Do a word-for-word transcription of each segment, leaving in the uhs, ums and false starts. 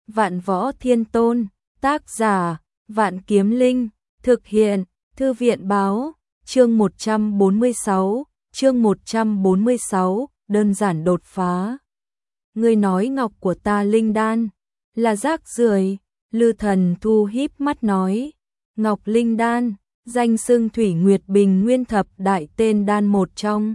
Vạn Võ Thiên Tôn, tác giả, Vạn Kiếm Linh, thực hiện, Thư viện báo, chương một trăm bốn mươi sáu, chương một trăm bốn mươi sáu, đơn giản đột phá. Ngươi nói ngọc của ta linh đan, là rác rưởi, Lư Thần Thu híp mắt nói, ngọc linh đan, danh xưng Thủy Nguyệt Bình Nguyên thập đại tên đan một trong.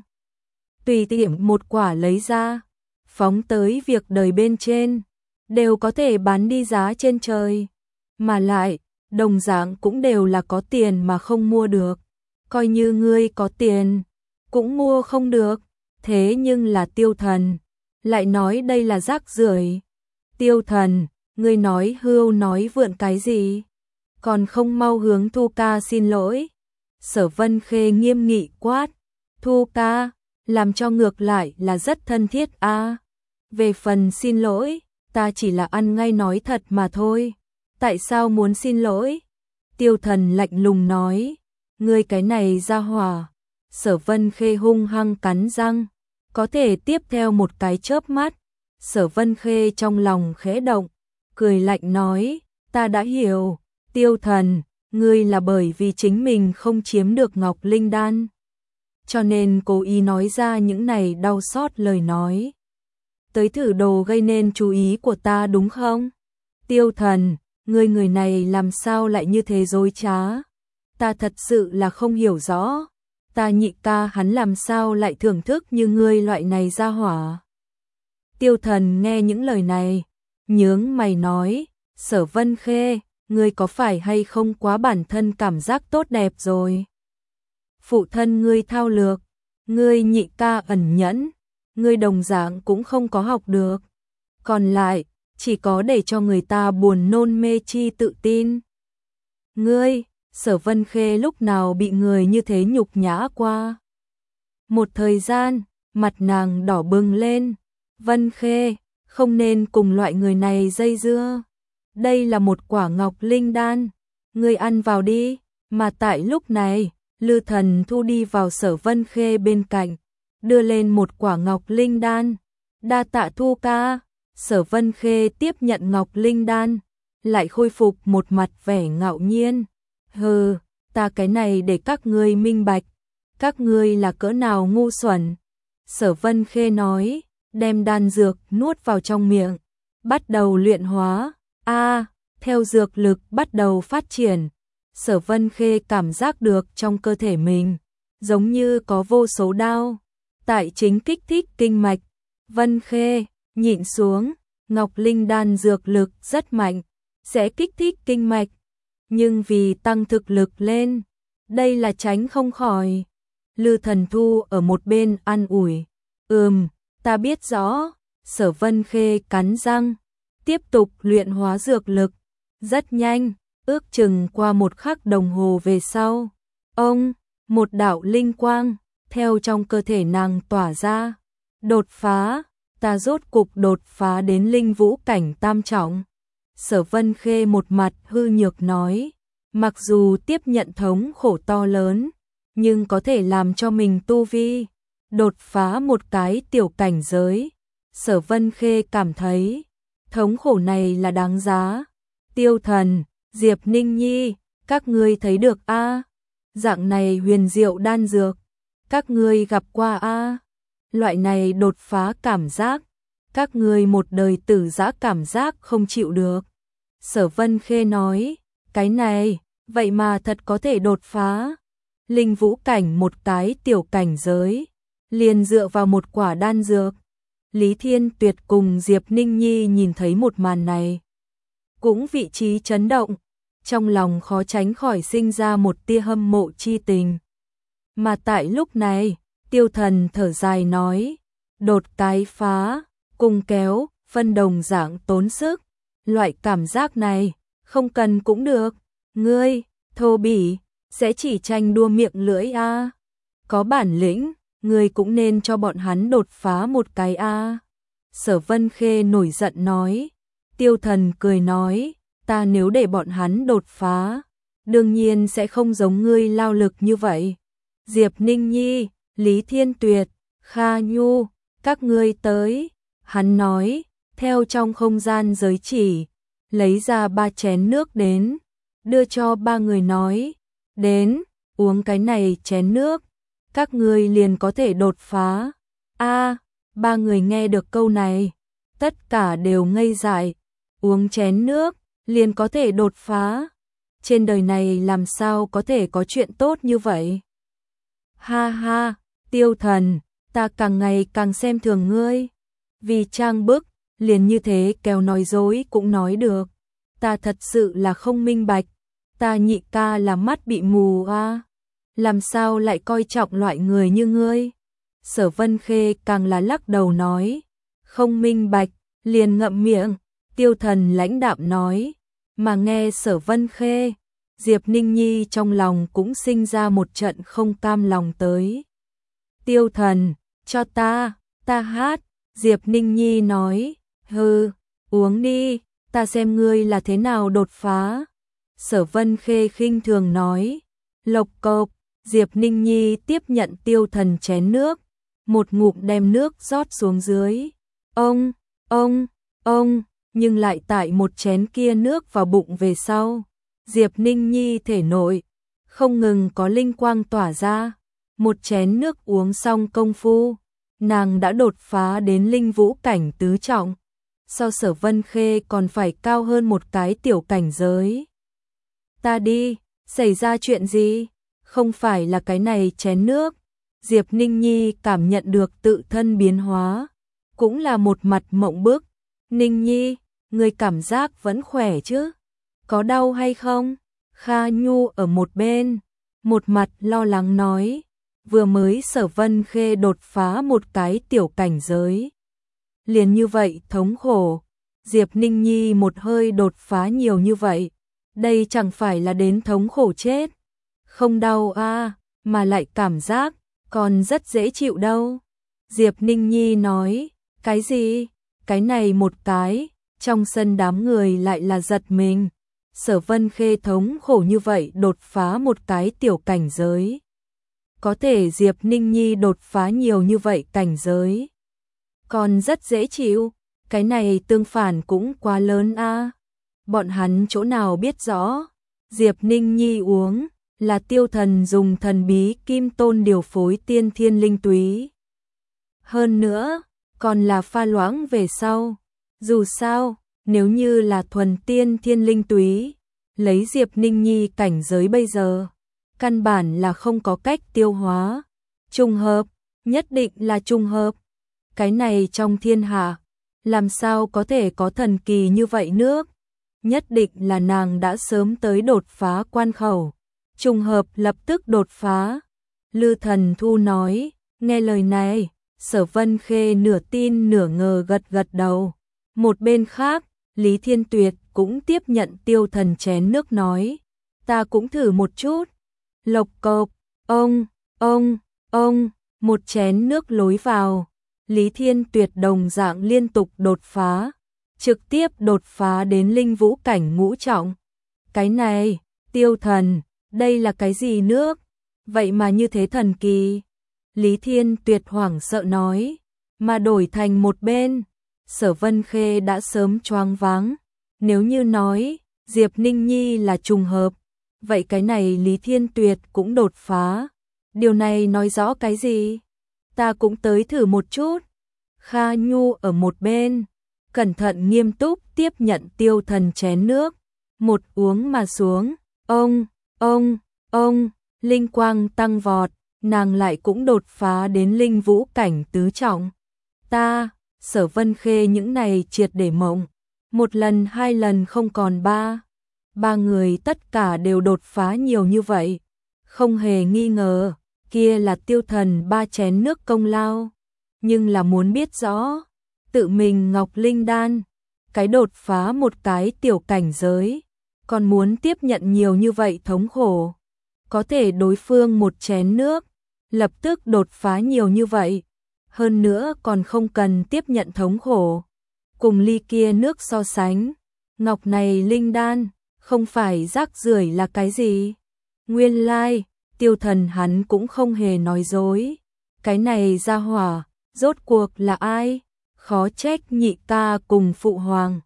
Tùy tiện một quả lấy ra, phóng tới việc đời bên trên, đều có thể bán đi giá trên trời, mà lại, đồng dạng cũng đều là có tiền mà không mua được, coi như ngươi có tiền, cũng mua không được, thế nhưng là Tiêu Thần, lại nói đây là rác rưởi. Tiêu Thần, ngươi nói hưu nói vượn cái gì? Còn không mau hướng Thu ca xin lỗi. Sở Vân Khê nghiêm nghị quát, Thu ca, làm cho ngược lại là rất thân thiết a. À. Về phần xin lỗi, ta chỉ là ăn ngay nói thật mà thôi. Tại sao muốn xin lỗi? Tiêu Thần lạnh lùng nói, ngươi cái này ra hỏa. Sở Vân Khê hung hăng cắn răng, có thể tiếp theo một cái chớp mắt. Sở Vân Khê trong lòng khẽ động, cười lạnh nói, ta đã hiểu, Tiêu Thần, ngươi là bởi vì chính mình không chiếm được Ngọc Linh Đan, cho nên cố ý nói ra những này đau xót lời nói. Tới thử đồ gây nên chú ý của ta đúng không? Tiêu Thần, ngươi người này làm sao lại như thế dối trá? Ta thật sự là không hiểu rõ, ta nhị ca hắn làm sao lại thưởng thức như ngươi loại này ra hỏa. Tiêu Thần nghe những lời này, nhướng mày nói, Sở Vân Khê, ngươi có phải hay không quá bản thân cảm giác tốt đẹp rồi? Phụ thân ngươi thao lược, ngươi nhị ca ẩn nhẫn, ngươi đồng dạng cũng không có học được. Còn lại, chỉ có để cho người ta buồn nôn mê chi tự tin. Ngươi, Sở Vân Khê lúc nào bị người như thế nhục nhã qua? Một thời gian, mặt nàng đỏ bừng lên. Vân Khê, không nên cùng loại người này dây dưa. Đây là một quả ngọc linh đan, ngươi ăn vào đi. Mà tại lúc này, Lư Thần Thu đi vào Sở Vân Khê bên cạnh, đưa lên một quả ngọc linh đan. Đa tạ Thu ca. Sở Vân Khê tiếp nhận ngọc linh đan, lại khôi phục một mặt vẻ ngạo nhiên. Hừ, ta cái này để các ngươi minh bạch, các ngươi là cỡ nào ngu xuẩn. Sở Vân Khê nói, đem đan dược nuốt vào trong miệng, bắt đầu luyện hóa. A, à, theo dược lực bắt đầu phát triển, Sở Vân Khê cảm giác được trong cơ thể mình giống như có vô số đao tại chính kích thích kinh mạch. Vân Khê, nhịn xuống, Ngọc Linh đan dược lực rất mạnh, sẽ kích thích kinh mạch, nhưng vì tăng thực lực lên, đây là tránh không khỏi. Lư Thần Thu ở một bên an ủi, ừm, ta biết rõ. Sở Vân Khê cắn răng, tiếp tục luyện hóa dược lực. Rất nhanh, ước chừng qua một khắc đồng hồ về sau, ông, một đạo linh quang theo trong cơ thể nàng tỏa ra. Đột phá, ta rốt cục đột phá đến linh vũ cảnh tam trọng. Sở Vân Khê một mặt hư nhược nói, mặc dù tiếp nhận thống khổ to lớn, nhưng có thể làm cho mình tu vi đột phá một cái tiểu cảnh giới. Sở Vân Khê cảm thấy thống khổ này là đáng giá. Tiêu Thần, Diệp Ninh Nhi, các ngươi thấy được a? À? Dạng này huyền diệu đan dược, các ngươi gặp qua a? À? Loại này đột phá cảm giác, các ngươi một đời tử giã cảm giác không chịu được. Sở Vân Khê nói, cái này, vậy mà thật có thể đột phá. Linh vũ cảnh một cái tiểu cảnh giới, liền dựa vào một quả đan dược. Lý Thiên Tuyệt cùng Diệp Ninh Nhi nhìn thấy một màn này, cũng vị trí chấn động, trong lòng khó tránh khỏi sinh ra một tia hâm mộ chi tình. Mà tại lúc này, Tiêu Thần thở dài nói, đột cái phá, cùng kéo, phân đồng dạng tốn sức. Loại cảm giác này, không cần cũng được. Ngươi, thô bỉ, sẽ chỉ tranh đua miệng lưỡi a. À. Có bản lĩnh, ngươi cũng nên cho bọn hắn đột phá một cái a. À. Sở Vân Khê nổi giận nói. Tiêu Thần cười nói, ta nếu để bọn hắn đột phá, đương nhiên sẽ không giống ngươi lao lực như vậy. Diệp Ninh Nhi, Lý Thiên Tuyệt, Kha Nhu, các ngươi tới. Hắn nói, theo trong không gian giới chỉ, lấy ra ba chén nước đến, đưa cho ba người nói, đến, uống cái này chén nước, các ngươi liền có thể đột phá. A, ba người nghe được câu này, tất cả đều ngây dại, uống chén nước, liền có thể đột phá. Trên đời này làm sao có thể có chuyện tốt như vậy? Ha ha, Tiêu Thần, ta càng ngày càng xem thường ngươi. Vì trang bức, liền như thế kéo nói dối cũng nói được. Ta thật sự là không minh bạch, ta nhị ca là mắt bị mù à? Làm sao lại coi trọng loại người như ngươi? Sở Vân Khê càng là lắc đầu nói, không minh bạch, liền ngậm miệng. Tiêu Thần lãnh đạm nói, mà nghe Sở Vân Khê, Diệp Ninh Nhi trong lòng cũng sinh ra một trận không cam lòng tới. Tiêu Thần, cho ta, ta hát. Diệp Ninh Nhi nói, hừ, uống đi, ta xem ngươi là thế nào đột phá. Sở Vân Khê khinh thường nói, lộc cộc. Diệp Ninh Nhi tiếp nhận Tiêu Thần chén nước, một ngụm đem nước rót xuống dưới. Ông, ông, ông, nhưng lại tại một chén kia nước vào bụng về sau. Diệp Ninh Nhi thể nội, không ngừng có linh quang tỏa ra. Một chén nước uống xong công phu, nàng đã đột phá đến linh vũ cảnh tứ trọng. So Sở Vân Khê còn phải cao hơn một cái tiểu cảnh giới. Ta đi, xảy ra chuyện gì? Không phải là cái này chén nước. Diệp Ninh Nhi cảm nhận được tự thân biến hóa, cũng là một mặt mộng bức. Ninh Nhi, người cảm giác vẫn khỏe chứ? Có đau hay không? Kha Nhu ở một bên, một mặt lo lắng nói, vừa mới Sở Vân Khê đột phá một cái tiểu cảnh giới. Liền như vậy thống khổ, Diệp Ninh Nhi một hơi đột phá nhiều như vậy, đây chẳng phải là đến thống khổ chết. Không đau a, à, mà lại cảm giác còn rất dễ chịu đâu. Diệp Ninh Nhi nói, cái gì? Cái này một cái, trong sân đám người lại là giật mình. Sở Vân Khê thống khổ như vậy đột phá một cái tiểu cảnh giới. Có thể Diệp Ninh Nhi đột phá nhiều như vậy cảnh giới, còn rất dễ chịu, cái này tương phản cũng quá lớn a. À. Bọn hắn chỗ nào biết rõ, Diệp Ninh Nhi uống là Tiêu Thần dùng thần bí kim tôn điều phối tiên thiên linh túy. Hơn nữa, còn là pha loãng về sau. Dù sao, nếu như là thuần tiên thiên linh túy, lấy Diệp Ninh Nhi cảnh giới bây giờ, căn bản là không có cách tiêu hóa. Trùng hợp, nhất định là trùng hợp. Cái này trong thiên hạ, làm sao có thể có thần kỳ như vậy nước? Nhất định là nàng đã sớm tới đột phá quan khẩu. Trùng hợp lập tức đột phá. Lư Thần Thu nói, nghe lời này, Sở Vân Khê nửa tin nửa ngờ gật gật đầu. Một bên khác, Lý Thiên Tuyệt cũng tiếp nhận Tiêu Thần chén nước nói, ta cũng thử một chút. Lộc cộc, ông, ông, ông, một chén nước lối vào. Lý Thiên Tuyệt đồng dạng liên tục đột phá, trực tiếp đột phá đến linh vũ cảnh ngũ trọng. Cái này, Tiêu Thần, đây là cái gì nước? Vậy mà như thế thần kỳ. Lý Thiên Tuyệt hoảng sợ nói, mà đổi thành một bên, Sở Vân Khê đã sớm choáng váng. Nếu như nói, Diệp Ninh Nhi là trùng hợp, vậy cái này Lý Thiên Tuyệt cũng đột phá. Điều này nói rõ cái gì? Ta cũng tới thử một chút. Kha Nhu ở một bên, cẩn thận nghiêm túc tiếp nhận Tiêu Thần chén nước. Một uống mà xuống, ông, ông, ông, linh quang tăng vọt, nàng lại cũng đột phá đến linh vũ cảnh tứ trọng. Ta, Sở Vân Khê những này triệt để mộng. Một lần hai lần không còn ba. Ba người tất cả đều đột phá nhiều như vậy. Không hề nghi ngờ, kia là Tiêu Thần ba chén nước công lao. Nhưng là muốn biết rõ, tự mình Ngọc Linh Đan, cái đột phá một cái tiểu cảnh giới, còn muốn tiếp nhận nhiều như vậy thống khổ. Có thể đối phương một chén nước, lập tức đột phá nhiều như vậy. Hơn nữa còn không cần tiếp nhận thống khổ. Cùng ly kia nước so sánh, Ngọc này Linh Đan, không phải rác rưởi là cái gì? Nguyên lai, like, Tiêu Thần hắn cũng không hề nói dối. Cái này ra hỏa, rốt cuộc là ai? Khó trách nhị ca cùng phụ hoàng,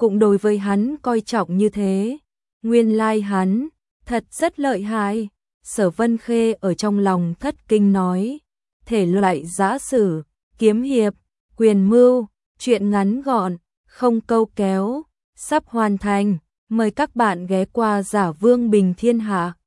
cũng đối với hắn coi trọng như thế. Nguyên lai like hắn, thật rất lợi hại. Sở Vân Khê ở trong lòng thất kinh nói. Thể loại giã sử, kiếm hiệp, quyền mưu, truyện ngắn gọn, không câu kéo, sắp hoàn thành. Mời các bạn ghé qua Giả Vương Bình Thiên Hạ.